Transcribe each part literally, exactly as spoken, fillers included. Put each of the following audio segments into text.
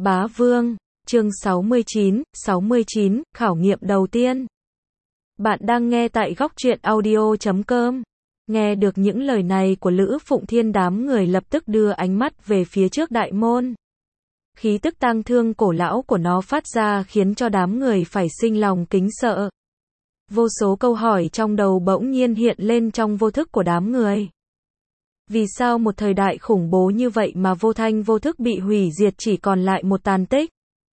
Bá Vương, chương sáu mươi chín, sáu mươi chín, khảo nghiệm đầu tiên. Bạn đang nghe tại góc truyện audio chấm com. Nghe được những lời này của Lữ Phụng Thiên, đám người lập tức đưa ánh mắt về phía trước đại môn. Khí tức tang thương cổ lão của nó phát ra khiến cho đám người phải sinh lòng kính sợ. Vô số câu hỏi trong đầu bỗng nhiên hiện lên trong vô thức của đám người. Vì sao một thời đại khủng bố như vậy mà vô thanh vô thức bị hủy diệt, chỉ còn lại một tàn tích?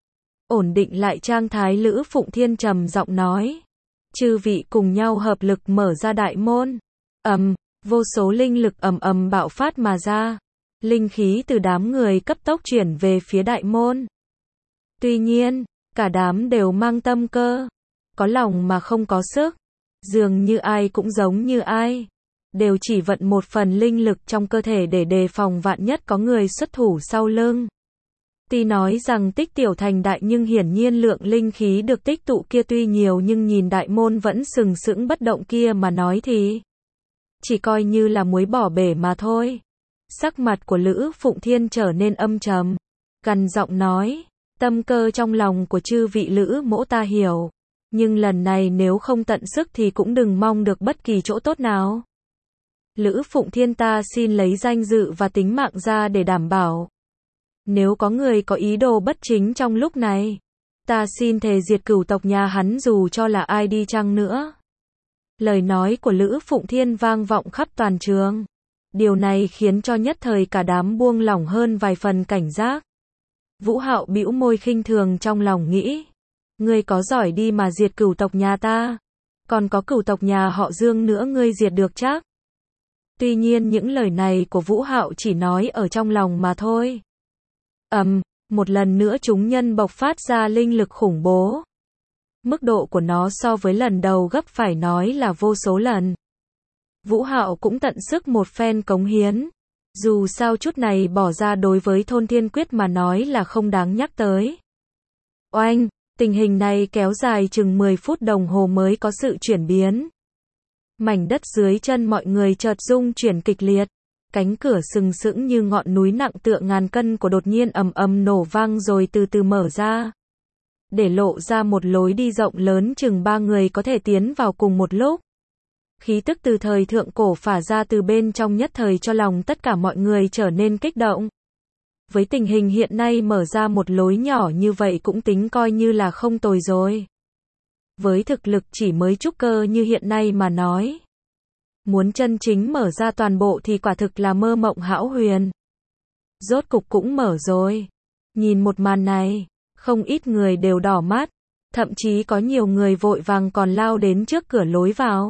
Ổn định lại trạng thái, Lữ Phụng Thiên trầm giọng nói. Chư vị cùng nhau hợp lực mở ra đại môn. Ầm, vô số linh lực ầm ầm bạo phát mà ra. Linh khí từ đám người cấp tốc chuyển về phía đại môn. Tuy nhiên, cả đám đều mang tâm cơ. Có lòng mà không có sức. Dường như ai cũng giống như ai. Đều chỉ vận một phần linh lực trong cơ thể để đề phòng vạn nhất có người xuất thủ sau lưng. Tuy nói rằng tích tiểu thành đại, nhưng hiển nhiên lượng linh khí được tích tụ kia tuy nhiều, nhưng nhìn đại môn vẫn sừng sững bất động kia mà nói thì chỉ coi như là muối bỏ bể mà thôi. Sắc mặt của Lữ Phụng Thiên trở nên âm trầm, gằn giọng nói, tâm cơ trong lòng của chư vị Lữ mỗ ta hiểu, nhưng lần này nếu không tận sức thì cũng đừng mong được bất kỳ chỗ tốt nào. Lữ Phụng Thiên ta xin lấy danh dự và tính mạng ra để đảm bảo. Nếu có người có ý đồ bất chính trong lúc này, ta xin thề diệt cửu tộc nhà hắn dù cho là ai đi chăng nữa. Lời nói của Lữ Phụng Thiên vang vọng khắp toàn trường. Điều này khiến cho nhất thời cả đám buông lỏng hơn vài phần cảnh giác. Vũ Hạo bĩu môi khinh thường trong lòng nghĩ. Ngươi có giỏi đi mà diệt cửu tộc nhà ta. Còn có cửu tộc nhà họ Dương nữa ngươi diệt được chắc? Tuy nhiên những lời này của Vũ Hạo chỉ nói ở trong lòng mà thôi. Ầm, um, một lần nữa chúng nhân bộc phát ra linh lực khủng bố. Mức độ của nó so với lần đầu gấp phải nói là vô số lần. Vũ Hạo cũng tận sức một phen cống hiến. Dù sao chút này bỏ ra đối với thôn Thiên Quyết mà nói là không đáng nhắc tới. Oanh, tình hình này kéo dài chừng mười phút đồng hồ mới có sự chuyển biến. Mảnh đất dưới chân mọi người chợt rung chuyển kịch liệt. Cánh cửa sừng sững như ngọn núi nặng tựa ngàn cân của đột nhiên ầm ầm nổ vang rồi từ từ mở ra. Để lộ ra một lối đi rộng lớn chừng ba người có thể tiến vào cùng một lúc. Khí tức từ thời thượng cổ phả ra từ bên trong nhất thời cho lòng tất cả mọi người trở nên kích động. Với tình hình hiện nay mở ra một lối nhỏ như vậy cũng tính coi như là không tồi rồi. Với thực lực chỉ mới trúc cơ như hiện nay mà nói, muốn chân chính mở ra toàn bộ thì quả thực là mơ mộng hão huyền. Rốt cục cũng mở rồi. Nhìn một màn này, không ít người đều đỏ mắt, thậm chí có nhiều người vội vàng còn lao đến trước cửa lối vào.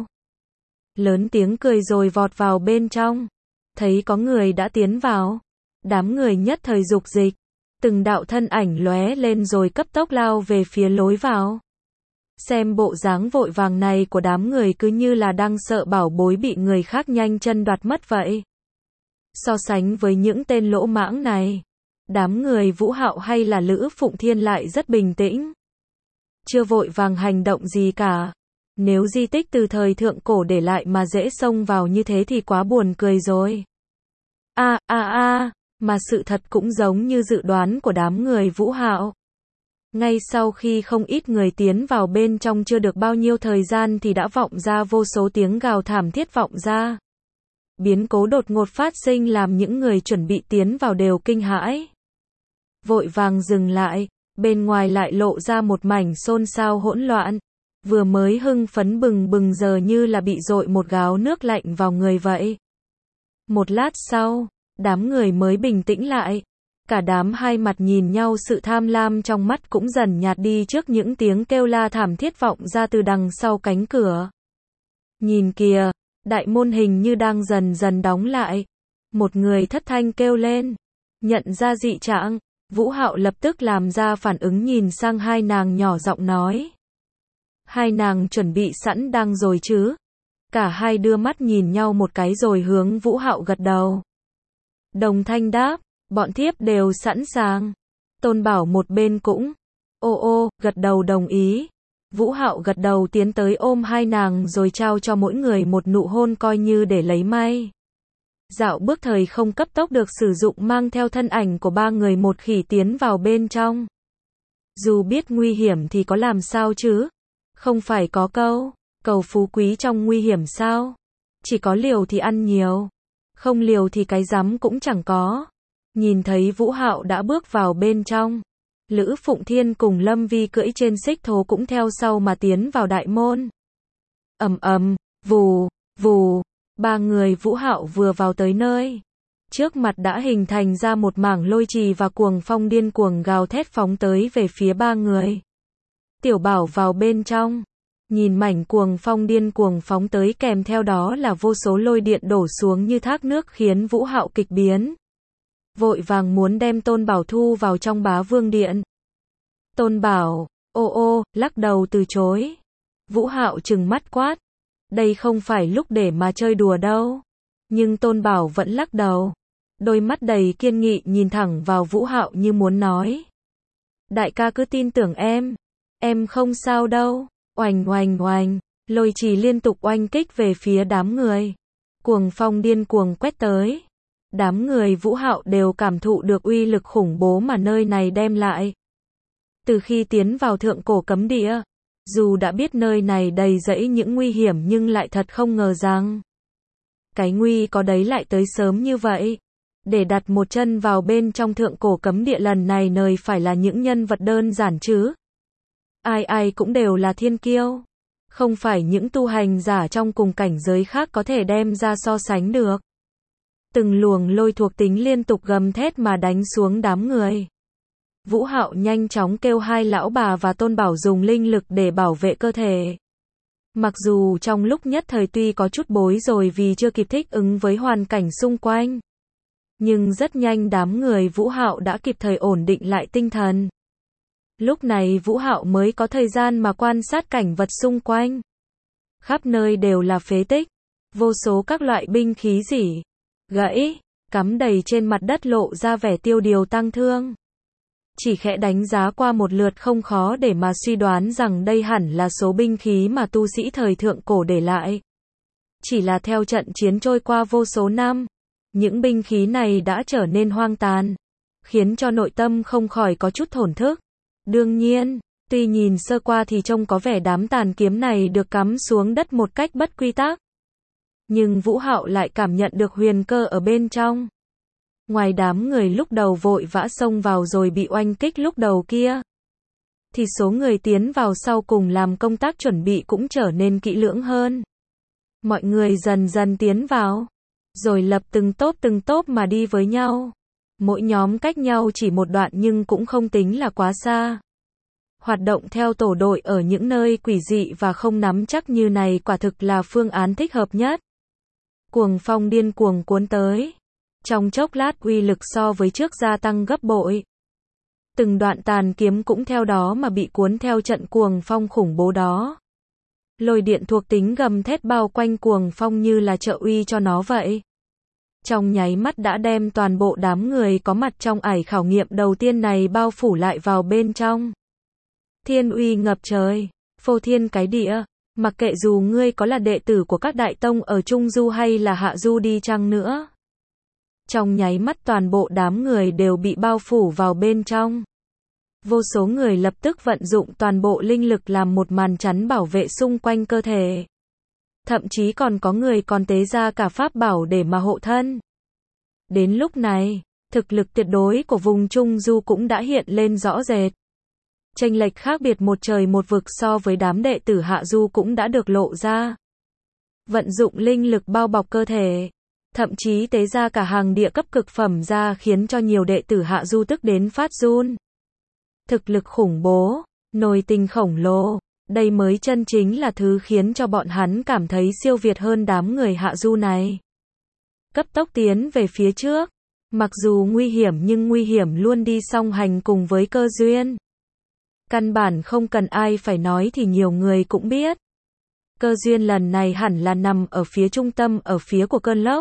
Lớn tiếng cười rồi vọt vào bên trong. Thấy có người đã tiến vào, đám người nhất thời dục dịch, từng đạo thân ảnh lóe lên rồi cấp tốc lao về phía lối vào. Xem bộ dáng vội vàng này của đám người cứ như là đang sợ bảo bối bị người khác nhanh chân đoạt mất vậy. So sánh với những tên lỗ mãng này, đám người Vũ Hạo hay là Lữ Phụng Thiên lại rất bình tĩnh. Chưa vội vàng hành động gì cả. Nếu di tích từ thời thượng cổ để lại mà dễ xông vào như thế thì quá buồn cười rồi. A a a, mà sự thật cũng giống như dự đoán của đám người Vũ Hạo. Ngay sau khi không ít người tiến vào bên trong chưa được bao nhiêu thời gian thì đã vọng ra vô số tiếng gào thảm thiết vọng ra. Biến cố đột ngột phát sinh làm những người chuẩn bị tiến vào đều kinh hãi. Vội vàng dừng lại, bên ngoài lại lộ ra một mảnh xôn xao hỗn loạn. Vừa mới hưng phấn bừng bừng giờ như là bị dội một gáo nước lạnh vào người vậy. Một lát sau, đám người mới bình tĩnh lại. Cả đám hai mặt nhìn nhau, sự tham lam trong mắt cũng dần nhạt đi trước những tiếng kêu la thảm thiết vọng ra từ đằng sau cánh cửa. Nhìn kìa, đại môn hình như đang dần dần đóng lại. Một người thất thanh kêu lên. Nhận ra dị trạng, Vũ Hạo lập tức làm ra phản ứng nhìn sang hai nàng nhỏ giọng nói. Hai nàng chuẩn bị sẵn đang rồi chứ? Cả hai đưa mắt nhìn nhau một cái rồi hướng Vũ Hạo gật đầu. Đồng thanh đáp, bọn thiếp đều sẵn sàng. Tôn Bảo một bên cũng, ô ô, gật đầu đồng ý. Vũ Hạo gật đầu tiến tới ôm hai nàng rồi trao cho mỗi người một nụ hôn coi như để lấy may. Dạo bước thời không cấp tốc được sử dụng mang theo thân ảnh của ba người một khỉ tiến vào bên trong. Dù biết nguy hiểm thì có làm sao chứ? Không phải có câu, cầu phú quý trong nguy hiểm sao? Chỉ có liều thì ăn nhiều, không liều thì cái rắm cũng chẳng có. Nhìn thấy Vũ Hạo đã bước vào bên trong, Lữ Phụng Thiên cùng Lâm Vi cưỡi trên xích thố cũng theo sau mà tiến vào đại môn. Ầm ầm, vù, vù, ba người Vũ Hạo vừa vào tới nơi, trước mặt đã hình thành ra một mảng lôi trì và cuồng phong điên cuồng gào thét phóng tới về phía ba người. Tiểu Bảo vào bên trong, nhìn mảnh cuồng phong điên cuồng phóng tới kèm theo đó là vô số lôi điện đổ xuống như thác nước khiến Vũ Hạo kịch biến. Vội vàng muốn đem Tôn Bảo thu vào trong Bá Vương Điện. Tôn Bảo, ô ô, lắc đầu từ chối. Vũ Hạo trừng mắt quát, đây không phải lúc để mà chơi đùa đâu. Nhưng Tôn Bảo vẫn lắc đầu, đôi mắt đầy kiên nghị nhìn thẳng vào Vũ Hạo như muốn nói. Đại ca cứ tin tưởng em, em không sao đâu. Oành oành oành, lôi trì liên tục oanh kích về phía đám người. Cuồng phong điên cuồng quét tới. Đám người Vũ Hạo đều cảm thụ được uy lực khủng bố mà nơi này đem lại. Từ khi tiến vào thượng cổ cấm địa, dù đã biết nơi này đầy rẫy những nguy hiểm nhưng lại thật không ngờ rằng cái nguy có đấy lại tới sớm như vậy. Để đặt một chân vào bên trong thượng cổ cấm địa lần này nơi phải là những nhân vật đơn giản chứ. Ai ai cũng đều là thiên kiêu. Không phải những tu hành giả trong cùng cảnh giới khác có thể đem ra so sánh được. Từng luồng lôi thuộc tính liên tục gầm thét mà đánh xuống đám người. Vũ Hạo nhanh chóng kêu hai lão bà và Tôn Bảo dùng linh lực để bảo vệ cơ thể. Mặc dù trong lúc nhất thời tuy có chút bối rối vì chưa kịp thích ứng với hoàn cảnh xung quanh, nhưng rất nhanh đám người Vũ Hạo đã kịp thời ổn định lại tinh thần. Lúc này Vũ Hạo mới có thời gian mà quan sát cảnh vật xung quanh. Khắp nơi đều là phế tích, vô số các loại binh khí rỉ, gãy, cắm đầy trên mặt đất lộ ra vẻ tiêu điều tang thương. Chỉ khẽ đánh giá qua một lượt không khó để mà suy đoán rằng đây hẳn là số binh khí mà tu sĩ thời thượng cổ để lại. Chỉ là theo trận chiến trôi qua vô số năm, những binh khí này đã trở nên hoang tàn, khiến cho nội tâm không khỏi có chút thổn thức. Đương nhiên, tuy nhìn sơ qua thì trông có vẻ đám tàn kiếm này được cắm xuống đất một cách bất quy tắc, nhưng Vũ Hạo lại cảm nhận được huyền cơ ở bên trong. Ngoài đám người lúc đầu vội vã xông vào rồi bị oanh kích lúc đầu kia, thì số người tiến vào sau cùng làm công tác chuẩn bị cũng trở nên kỹ lưỡng hơn. Mọi người dần dần tiến vào, rồi lập từng tốp từng tốp mà đi với nhau. Mỗi nhóm cách nhau chỉ một đoạn nhưng cũng không tính là quá xa. Hoạt động theo tổ đội ở những nơi quỷ dị và không nắm chắc như này quả thực là phương án thích hợp nhất. Cuồng phong điên cuồng cuốn tới. Trong chốc lát uy lực so với trước gia tăng gấp bội. Từng đoạn tàn kiếm cũng theo đó mà bị cuốn theo trận cuồng phong khủng bố đó. Lôi điện thuộc tính gầm thét bao quanh cuồng phong như là trợ uy cho nó vậy. Trong nháy mắt đã đem toàn bộ đám người có mặt trong ải khảo nghiệm đầu tiên này bao phủ lại vào bên trong. Thiên uy ngập trời, phô thiên cái địa, mặc kệ dù ngươi có là đệ tử của các đại tông ở Trung Du hay là Hạ Du đi chăng nữa. Trong nháy mắt toàn bộ đám người đều bị bao phủ vào bên trong. Vô số người lập tức vận dụng toàn bộ linh lực làm một màn chắn bảo vệ xung quanh cơ thể. Thậm chí còn có người còn tế ra cả pháp bảo để mà hộ thân. Đến lúc này, thực lực tuyệt đối của vùng Trung Du cũng đã hiện lên rõ rệt. Chênh lệch khác biệt một trời một vực so với đám đệ tử Hạ Du cũng đã được lộ ra. Vận dụng linh lực bao bọc cơ thể, thậm chí tế ra cả hàng địa cấp cực phẩm ra khiến cho nhiều đệ tử Hạ Du tức đến phát run. Thực lực khủng bố, nồi tình khổng lồ, đây mới chân chính là thứ khiến cho bọn hắn cảm thấy siêu việt hơn đám người Hạ Du này. Cấp tốc tiến về phía trước, mặc dù nguy hiểm nhưng nguy hiểm luôn đi song hành cùng với cơ duyên. Căn bản không cần ai phải nói thì nhiều người cũng biết. Cơ duyên lần này hẳn là nằm ở phía trung tâm ở phía của cơn lốc.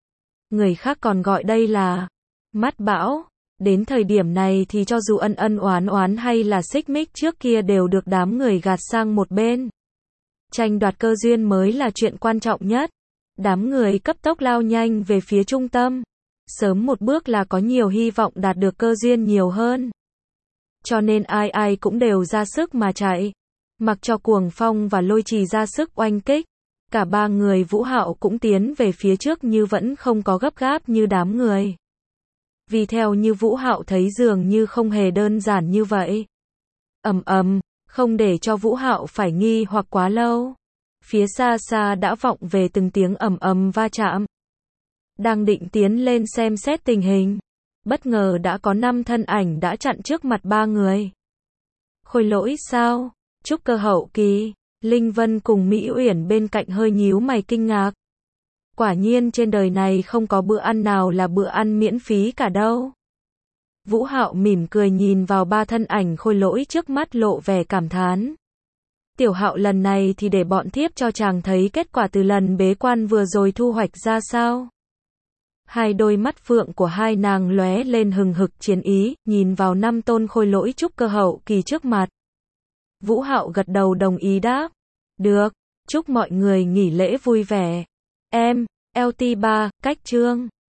Người khác còn gọi đây là mắt bão. Đến thời điểm này thì cho dù ân ân oán oán hay là xích mích trước kia đều được đám người gạt sang một bên. Tranh đoạt cơ duyên mới là chuyện quan trọng nhất. Đám người cấp tốc lao nhanh về phía trung tâm. Sớm một bước là có nhiều hy vọng đạt được cơ duyên nhiều hơn. Cho nên ai ai cũng đều ra sức mà chạy. Mặc cho Cuồng Phong và Lôi Trì ra sức oanh kích. Cả ba người Vũ Hạo cũng tiến về phía trước như vẫn không có gấp gáp như đám người. Vì theo như Vũ Hạo thấy dường như không hề đơn giản như vậy. Ầm ầm, không để cho Vũ Hạo phải nghi hoặc quá lâu. Phía xa xa đã vọng về từng tiếng ầm ầm va chạm. Đang định tiến lên xem xét tình hình. Bất ngờ đã có năm thân ảnh đã chặn trước mặt ba người. Khôi Lỗi sao? Trúc cơ hậu kỳ. Linh Vân cùng Mỹ Uyển bên cạnh hơi nhíu mày kinh ngạc. Quả nhiên trên đời này không có bữa ăn nào là bữa ăn miễn phí cả đâu. Vũ Hạo mỉm cười nhìn vào ba thân ảnh Khôi Lỗi trước mắt lộ vẻ cảm thán. Tiểu Hạo lần này thì để bọn thiếp cho chàng thấy kết quả từ lần bế quan vừa rồi thu hoạch ra sao. Hai đôi mắt phượng của hai nàng lóe lên hừng hực chiến ý, nhìn vào năm tôn Khôi Lỗi trúc cơ hậu kỳ trước mặt. Vũ Hạo gật đầu đồng ý đáp. Được, chúc mọi người nghỉ lễ vui vẻ. Em, lờ tê ba, cách chương.